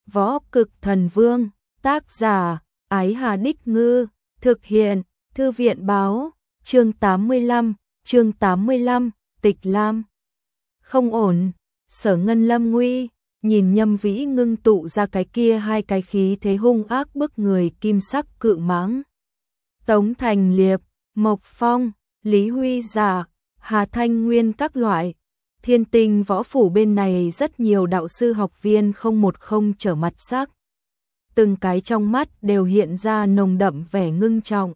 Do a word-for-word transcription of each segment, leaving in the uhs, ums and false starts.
Võ Cực Thần Vương, tác giả, Ái Hà Đích Ngư, thực hiện, Thư viện báo, chương tám mươi lăm, chương tám mươi lăm, Tịch Lam. Không ổn, Sở Ngân lâm nguy, nhìn Nhâm Vĩ ngưng tụ ra cái kia hai cái khí thế hung ác bức người kim sắc cự mãng. Tống Thành Liệp, Mộc Phong, Lý Huy Giả, Hà Thanh Nguyên các loại. Thiên Tinh võ phủ bên này rất nhiều đạo sư học viên không một không trở mặt sắc. Từng cái trong mắt đều hiện ra nồng đậm vẻ ngưng trọng.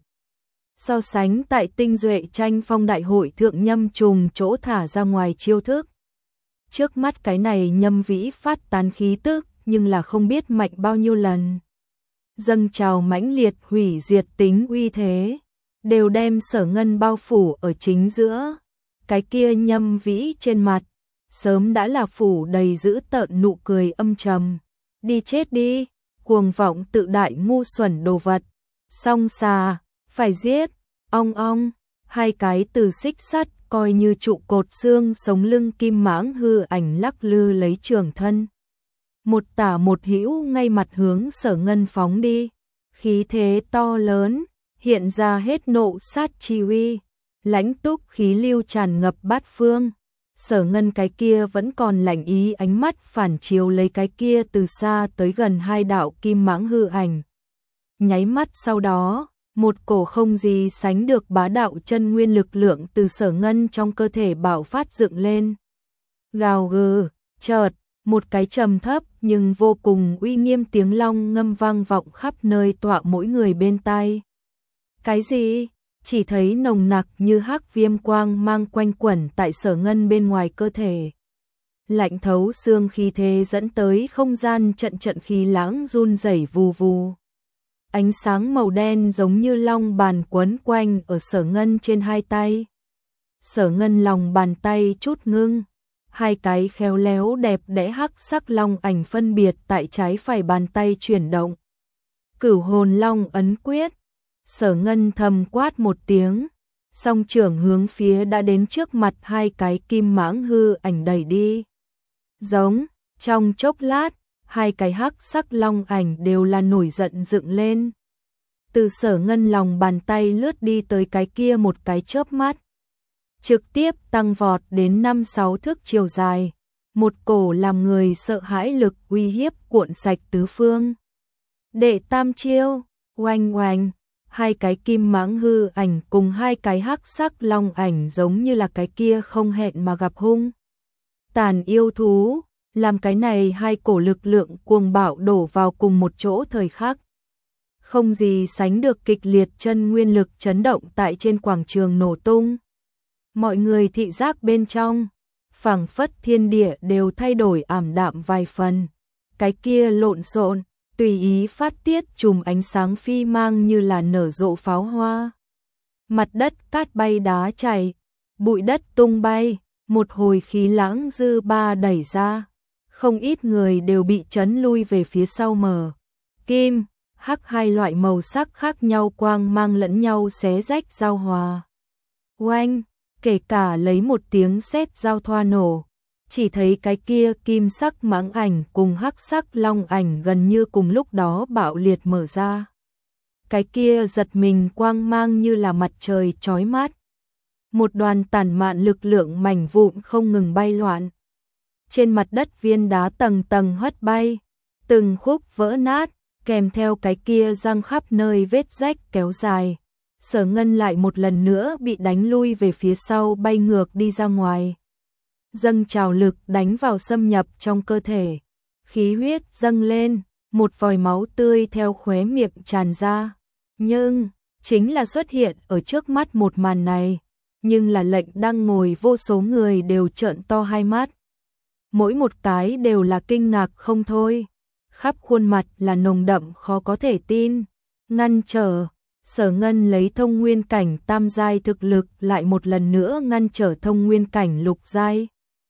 So sánh tại Tinh Duệ tranh phong đại hội thượng Nhâm Trùng chỗ thả ra ngoài chiêu thức. Trước mắt cái này Nhâm Vĩ phát tán khí tức nhưng là không biết mạnh bao nhiêu lần. Dâng trào mãnh liệt hủy diệt tính uy thế, đều đem Sở Ngân bao phủ ở chính giữa. Cái kia Nhâm Vĩ trên mặt, sớm đã là phủ đầy dữ tợn nụ cười âm trầm. Đi chết đi, cuồng vọng tự đại ngu xuẩn đồ vật. Song xà, phải giết, ong ong, hai cái từ xích sắt coi như trụ cột xương sống lưng kim mãng hư ảnh lắc lư lấy trường thân. Một tả một hữu ngay mặt hướng Sở Ngân phóng đi, khí thế to lớn, hiện ra hết nộ sát chi uy. Lãnh túc khí lưu tràn ngập bát phương. Sở Ngân cái kia vẫn còn lạnh ý ánh mắt phản chiếu lấy cái kia từ xa tới gần hai đạo kim mãng hư ảnh. Nháy mắt sau đó, một cổ không gì sánh được bá đạo chân nguyên lực lượng từ Sở Ngân trong cơ thể bạo phát dựng lên. Gào gừ, chợt, một cái trầm thấp nhưng vô cùng uy nghiêm tiếng long ngâm vang vọng khắp nơi tọa mỗi người bên tai. Cái gì? Chỉ thấy nồng nặc như hắc viêm quang mang quanh quẩn tại Sở Ngân bên ngoài cơ thể. Lạnh thấu xương khí thế dẫn tới không gian trận trận khí lãng run rẩy vù vù. Ánh sáng màu đen giống như long bàn quấn quanh ở Sở Ngân trên hai tay. Sở Ngân lòng bàn tay chút ngưng, hai cái khéo léo đẹp đẽ hắc sắc long ảnh phân biệt tại trái phải bàn tay chuyển động. Cửu hồn long ấn quyết. Sở Ngân thầm quát một tiếng, song trưởng hướng phía đã đến trước mặt hai cái kim mãng hư ảnh đẩy đi. Giống, trong chốc lát, hai cái hắc sắc long ảnh đều là nổi giận dựng lên. Từ Sở Ngân lòng bàn tay lướt đi tới cái kia một cái chớp mắt. Trực tiếp tăng vọt đến năm sáu thước chiều dài. Một cổ làm người sợ hãi lực uy hiếp cuộn sạch tứ phương. Đệ tam chiêu, oanh oanh. Hai cái kim mãng hư ảnh cùng hai cái hắc sắc long ảnh giống như là cái kia không hẹn mà gặp hung. Tàn yêu thú, làm cái này hai cổ lực lượng cuồng bạo đổ vào cùng một chỗ thời khắc. Không gì sánh được kịch liệt chân nguyên lực chấn động tại trên quảng trường nổ tung. Mọi người thị giác bên trong, phảng phất thiên địa đều thay đổi ảm đạm vài phần. Cái kia lộn xộn, tùy ý phát tiết chùm ánh sáng phi mang như là nở rộ pháo hoa. Mặt đất cát bay đá chảy, bụi đất tung bay, một hồi khí lãng dư ba đẩy ra. Không ít người đều bị chấn lui về phía sau mờ. Kim, hắc hai loại màu sắc khác nhau quang mang lẫn nhau xé rách giao hòa. Oanh, kể cả lấy một tiếng sét giao thoa nổ. Chỉ thấy cái kia kim sắc mãng ảnh cùng hắc sắc long ảnh gần như cùng lúc đó bạo liệt mở ra. Cái kia giật mình quang mang như là mặt trời chói mắt. Một đoàn tản mạn lực lượng mảnh vụn không ngừng bay loạn. Trên mặt đất viên đá tầng tầng hất bay, từng khúc vỡ nát, kèm theo cái kia răng khắp nơi vết rách kéo dài. Sở Ngân lại một lần nữa bị đánh lui về phía sau bay ngược đi ra ngoài. Dâng trào lực đánh vào xâm nhập trong cơ thể. Khí huyết dâng lên, một vòi máu tươi theo khóe miệng tràn ra. Nhưng, chính là xuất hiện ở trước mắt một màn này. Nhưng là lệnh đang ngồi vô số người đều trợn to hai mắt. Mỗi một cái đều là kinh ngạc không thôi. Khắp khuôn mặt là nồng đậm khó có thể tin. Ngăn trở, Sở Ngân lấy thông nguyên cảnh tam giai thực lực lại một lần nữa ngăn trở thông nguyên cảnh lục giai.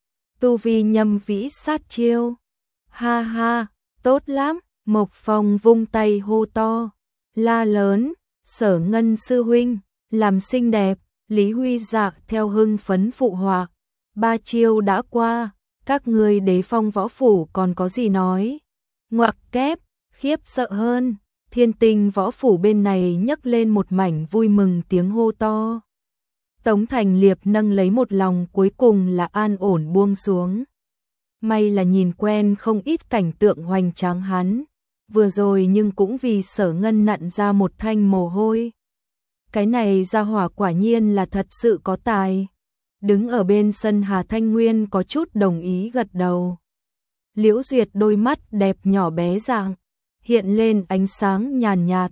Tu vi Nhâm Vĩ sát chiêu. Ha ha, tốt lắm, Mộc Phong vung tay hô to, la lớn, Sở Ngân sư huynh, làm xinh đẹp. Lý Huy Dạ theo hưng phấn phụ họa. Ba chiêu đã qua, các ngươi Đế Phong võ phủ còn có gì nói. Ngoặc kép, khiếp sợ hơn, Thiên Tinh võ phủ bên này nhấc lên một mảnh vui mừng tiếng hô to. Tống Thành Liệp nâng lấy một lòng cuối cùng là an ổn buông xuống. May là nhìn quen không ít cảnh tượng hoành tráng hắn, vừa rồi nhưng cũng vì Sở Ngân nặn ra một thanh mồ hôi. Cái này ra hỏa quả nhiên là thật sự có tài. Đứng ở bên sân Hà Thanh Nguyên có chút đồng ý gật đầu. Liễu Duyệt đôi mắt đẹp nhỏ bé dạng, hiện lên ánh sáng nhàn nhạt,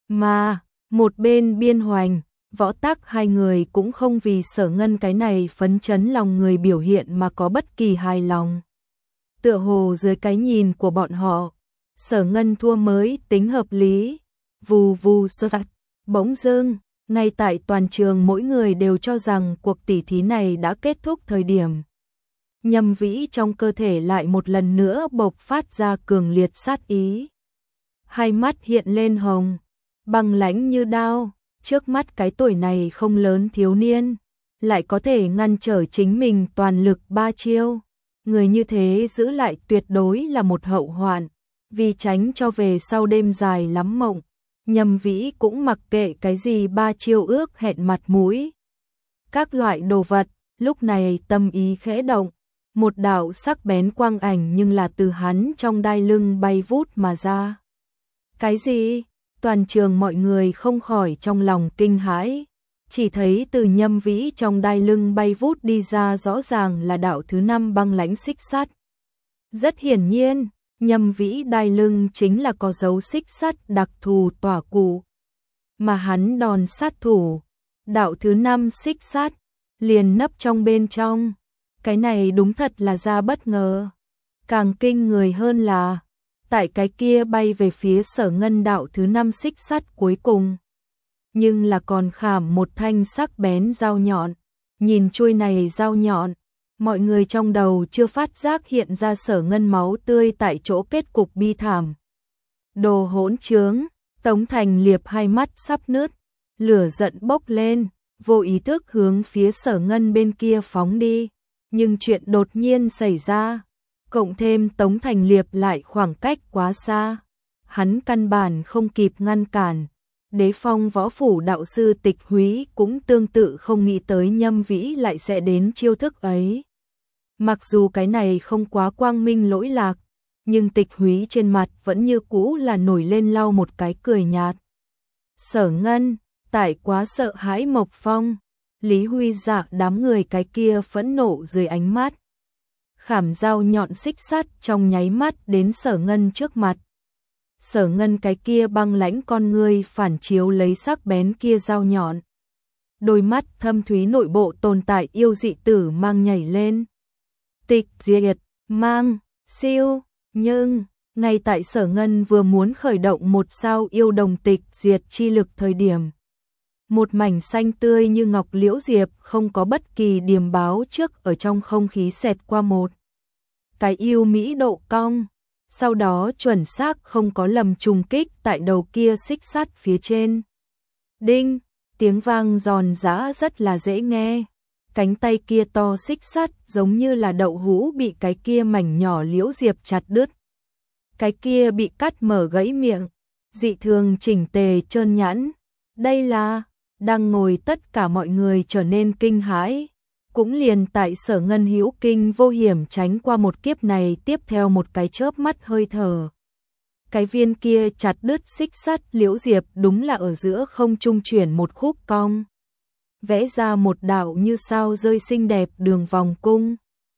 mà một bên Biên Hoành, Võ Tắc hai người cũng không vì Sở Ngân cái này phấn chấn lòng người biểu hiện mà có bất kỳ hài lòng. Tựa hồ dưới cái nhìn của bọn họ, Sở Ngân thua mới tính hợp lý. Vù vù sơ sạt, bỗng dưng, ngay tại toàn trường mỗi người đều cho rằng cuộc tỉ thí này đã kết thúc thời điểm. Nhâm Vĩ trong cơ thể lại một lần nữa bộc phát ra cường liệt sát ý. Hai mắt hiện lên hồng, băng lãnh như đao, trước mắt cái tuổi này không lớn thiếu niên, lại có thể ngăn trở chính mình toàn lực ba chiêu. Người như thế giữ lại tuyệt đối là một hậu hoạn, vì tránh cho về sau đêm dài lắm mộng. Nhâm Vĩ cũng mặc kệ cái gì ba chiêu ước hẹn mặt mũi. Các loại đồ vật, lúc này tâm ý khẽ động, một đạo sắc bén quang ảnh nhưng là từ hắn trong đai lưng bay vút mà ra. Cái gì? Toàn trường mọi người không khỏi trong lòng kinh hãi, chỉ thấy từ Nhâm Vĩ trong đai lưng bay vút đi ra rõ ràng là đạo thứ năm băng lãnh xích sắt. Rất hiển nhiên, Nhâm Vĩ đai lưng chính là có dấu xích sắt đặc thù tỏa cụ. Mà hắn đòn sát thủ, đạo thứ năm xích sắt, liền nấp trong bên trong. Cái này đúng thật là ra bất ngờ. Càng kinh người hơn là, tại cái kia bay về phía Sở Ngân đạo thứ năm xích sắt cuối cùng. Nhưng là còn khảm một thanh sắc bén dao nhọn. Nhìn chuôi này dao nhọn, mọi người trong đầu chưa phát giác hiện ra Sở Ngân máu tươi tại chỗ kết cục bi thảm. Đồ hỗn trướng, Tống Thành Liệp hai mắt sắp nứt, lửa giận bốc lên, vô ý thức hướng phía Sở Ngân bên kia phóng đi. Nhưng chuyện đột nhiên xảy ra, cộng thêm Tống Thành Liệp lại khoảng cách quá xa, hắn căn bản không kịp ngăn cản. Đế Phong võ phủ đạo sư Tịch Húy cũng tương tự không nghĩ tới Nhâm Vĩ lại sẽ đến chiêu thức ấy. Mặc dù cái này không quá quang minh lỗi lạc, nhưng Tịch Húy trên mặt vẫn như cũ là nổi lên lau một cái cười nhạt. Sở Ngân, tại quá sợ hãi Mộc Phong, Lý Huy Dạ đám người cái kia phẫn nộ dưới ánh mắt. Khảm dao nhọn xích sắt trong nháy mắt đến Sở Ngân trước mặt. Sở Ngân cái kia băng lãnh con ngươi phản chiếu lấy sắc bén kia dao nhọn. Đôi mắt thâm thúy nội bộ tồn tại yêu dị tử mang nhảy lên. Tịch diệt, mang, siêu, nhưng, ngay tại Sở Ngân vừa muốn khởi động một sao yêu đồng tịch diệt chi lực thời điểm. Một mảnh xanh tươi như ngọc liễu diệp không có bất kỳ điềm báo trước ở trong không khí xẹt qua một. Cái yêu mỹ độ cong, sau đó chuẩn xác không có lầm trùng kích tại đầu kia xích sắt phía trên. Đinh, tiếng vang giòn giã rất là dễ nghe. Cánh tay kia to xích sắt giống như là đậu hũ bị cái kia mảnh nhỏ liễu diệp chặt đứt. Cái kia bị cắt mở gãy miệng, dị thường chỉnh tề trơn nhẵn. Đây là, đang ngồi tất cả mọi người trở nên kinh hãi. Cũng liền tại Sở Ngân hữu kinh vô hiểm tránh qua một kiếp này tiếp theo một cái chớp mắt hơi thở. Cái viên kia chặt đứt xích sắt liễu diệp đúng là ở giữa không trung chuyển một khúc cong. Vẽ ra một đạo như sao rơi xinh đẹp đường vòng cung.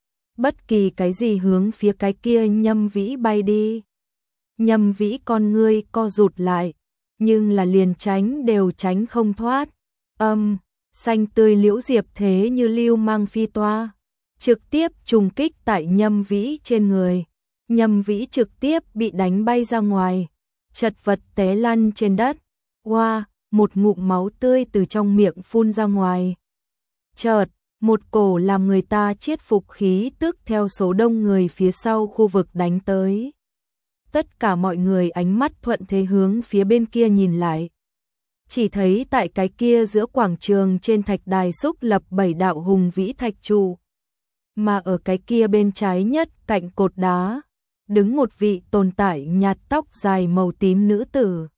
Bất kỳ cái gì hướng phía cái kia Nhâm Vĩ bay đi. Nhâm Vĩ con ngươi co rụt lại, nhưng là liền tránh đều tránh không thoát. Âm, xanh tươi liễu diệp thế như lưu mang phi toa, trực tiếp trùng kích tại Nhâm Vĩ trên người. Nhâm Vĩ trực tiếp bị đánh bay ra ngoài, chật vật té lăn trên đất. Oa, wow, một ngụm máu tươi từ trong miệng phun ra ngoài. Chợt, một cổ làm người ta chiết phục khí tức theo số đông người phía sau khu vực đánh tới. Tất cả mọi người ánh mắt thuận thế hướng phía bên kia nhìn lại. Chỉ thấy tại cái kia giữa quảng trường trên thạch đài xúc lập bảy đạo hùng vĩ thạch trụ. Mà ở cái kia bên trái nhất cạnh cột đá, đứng một vị tồn tại nhạt tóc dài màu tím nữ tử.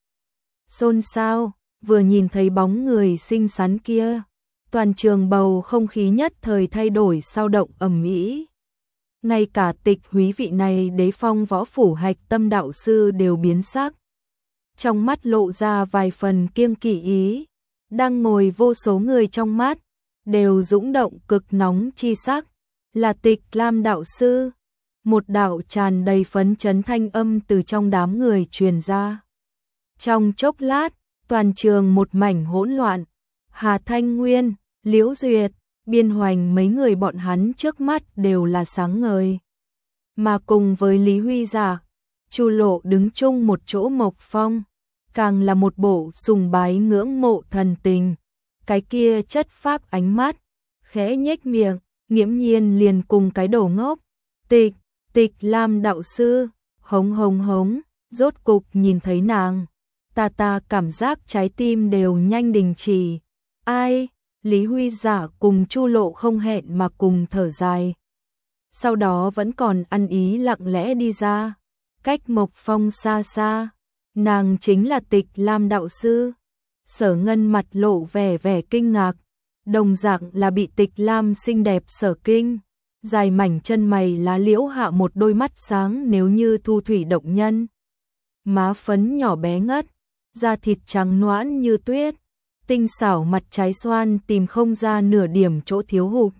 Xôn xao, vừa nhìn thấy bóng người xinh xắn kia, toàn trường bầu không khí nhất thời thay đổi sao động ầm ĩ. Ngay cả Tịch Húy vị này đế phong võ phủ hạch tâm đạo sư đều biến sắc. Trong mắt lộ ra vài phần kiêng kỵ ý, đang ngồi vô số người trong mắt, đều dũng động cực nóng chi sắc, là Tịch Lam đạo sư. Một đạo tràn đầy phấn chấn thanh âm từ trong đám người truyền ra. Trong chốc lát, toàn trường một mảnh hỗn loạn, Hà Thanh Nguyên, Liễu Duyệt, Biên Hoành mấy người bọn hắn trước mắt đều là sáng ngời. Mà cùng với Lý Huy Giả, Chu Lộ đứng chung một chỗ Mộc Phong, càng là một bộ sùng bái ngưỡng mộ thần tình. Cái kia chất phác ánh mắt, khẽ nhếch miệng, nghiễm nhiên liền cùng cái đầu ngốc. Tịch, Tịch Lam đạo sư, hống hống hống, rốt cục nhìn thấy nàng. Ta ta cảm giác trái tim đều nhanh đình chỉ. Ai? Lý Huy Giả cùng Chu Lộ không hẹn mà cùng thở dài. Sau đó vẫn còn ăn ý lặng lẽ đi ra. Cách Mộc Phong xa xa, nàng chính là Tịch Lam đạo sư. Sở Ngân mặt lộ vẻ vẻ kinh ngạc, đồng dạng là bị Tịch Lam xinh đẹp sở kinh. Dài mảnh chân mày lá liễu hạ một đôi mắt sáng nếu như thu thủy động nhân. Má phấn nhỏ bé ngất, da thịt trắng nõn như tuyết, tinh xảo mặt trái xoan tìm không ra nửa điểm chỗ thiếu hụt.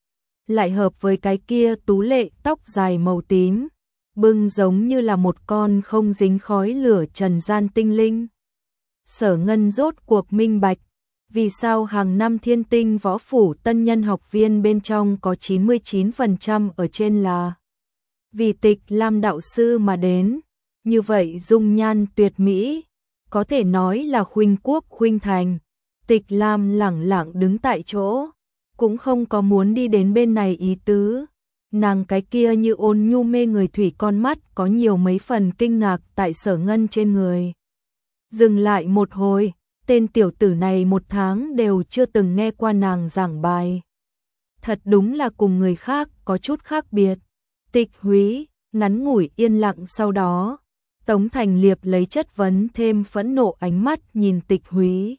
Lại hợp với cái kia tú lệ tóc dài màu tím, bưng giống như là một con không dính khói lửa trần gian tinh linh. Sở Ngân rốt cuộc minh bạch, vì sao hàng năm Thiên Tinh Võ Phủ tân nhân học viên bên trong có chín mươi chín phần trăm ở trên là vì Tịch Lam đạo sư mà đến. Như vậy dung nhan tuyệt mỹ, có thể nói là khuynh quốc khuynh thành. Tịch Lam lẳng lặng đứng tại chỗ, cũng không có muốn đi đến bên này ý tứ. Nàng cái kia như ôn nhu mê người thủy con mắt có nhiều mấy phần kinh ngạc tại Sở Ngân trên người. Dừng lại một hồi, tên tiểu tử này một tháng đều chưa từng nghe qua nàng giảng bài. Thật đúng là cùng người khác có chút khác biệt. Tịch Húy, ngắn ngủi yên lặng sau đó, Tống Thành Liệp lấy chất vấn thêm phẫn nộ ánh mắt nhìn Tịch Húy.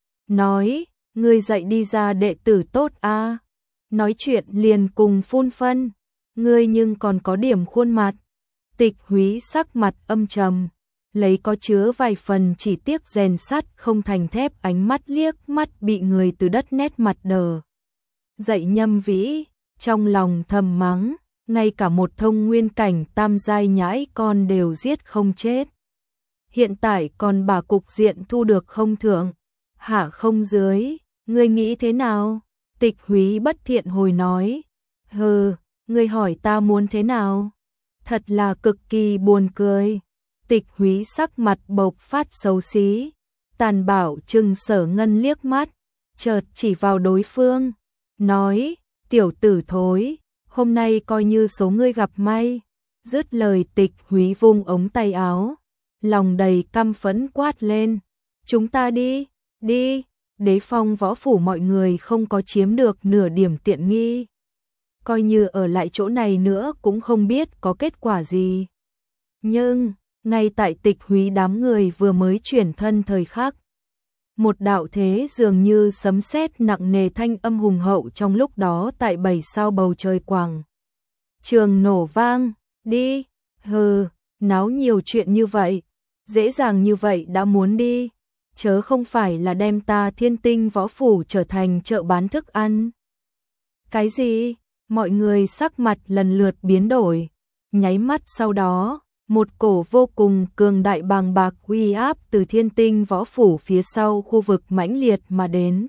Nói, ngươi dạy đi ra đệ tử tốt a à? Nói chuyện liền cùng phun phân, ngươi nhưng còn có điểm khuôn mặt. Tịch Húy sắc mặt âm trầm, lấy có chứa vài phần chỉ tiếc rèn sắt không thành thép ánh mắt liếc mắt bị người từ đất nét mặt đờ. Dạy Nhâm Vĩ, trong lòng thầm mắng, ngay cả một thông nguyên cảnh tam giai nhãi con đều giết không chết. Hiện tại còn bà cục diện thu được không thượng, hạ không dưới, ngươi nghĩ thế nào? Tịch Húy bất thiện hồi nói, hừ, ngươi hỏi ta muốn thế nào? Thật là cực kỳ buồn cười. Tịch Húy sắc mặt bộc phát xấu xí, tàn bạo trừng Sở Ngân liếc mắt, chợt chỉ vào đối phương, nói, tiểu tử thối, hôm nay coi như số ngươi gặp may. Dứt lời Tịch Húy vung ống tay áo, lòng đầy căm phẫn quát lên, chúng ta đi, đi, đế phong võ phủ mọi người không có chiếm được nửa điểm tiện nghi. Coi như ở lại chỗ này nữa cũng không biết có kết quả gì. Nhưng, ngay tại Tịch Húy đám người vừa mới chuyển thân thời khắc, một đạo thế dường như sấm sét nặng nề thanh âm hùng hậu trong lúc đó tại bảy sao bầu trời quảng trường nổ vang, đi, hừ, náo nhiều chuyện như vậy, dễ dàng như vậy đã muốn đi, chớ không phải là đem ta Thiên Tinh Võ Phủ trở thành chợ bán thức ăn. Cái gì? Mọi người sắc mặt lần lượt biến đổi, nháy mắt sau đó, một cổ vô cùng cường đại bàng bạc uy áp từ Thiên Tinh Võ Phủ phía sau khu vực mãnh liệt mà đến.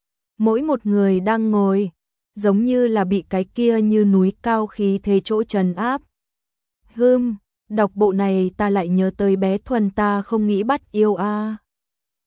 Mỗi một người đang ngồi, giống như là bị cái kia như núi cao khí thế chỗ trấn áp. Hừm, đọc bộ này ta lại nhớ tới bé Thuần ta không nghĩ bắt yêu a.